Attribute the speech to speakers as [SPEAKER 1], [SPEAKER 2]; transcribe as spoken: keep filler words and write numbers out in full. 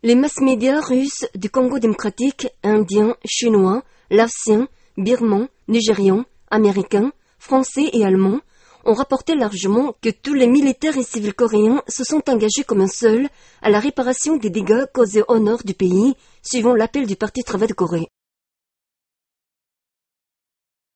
[SPEAKER 1] Les mass-médias russes du Congo démocratique, indiens, chinois, laotiens, birmans, nigérians, américains, français et allemands ont rapporté largement que tous les militaires et civils coréens se sont engagés comme un seul à la réparation des dégâts causés au nord du pays, suivant l'appel du Parti Travail de Corée.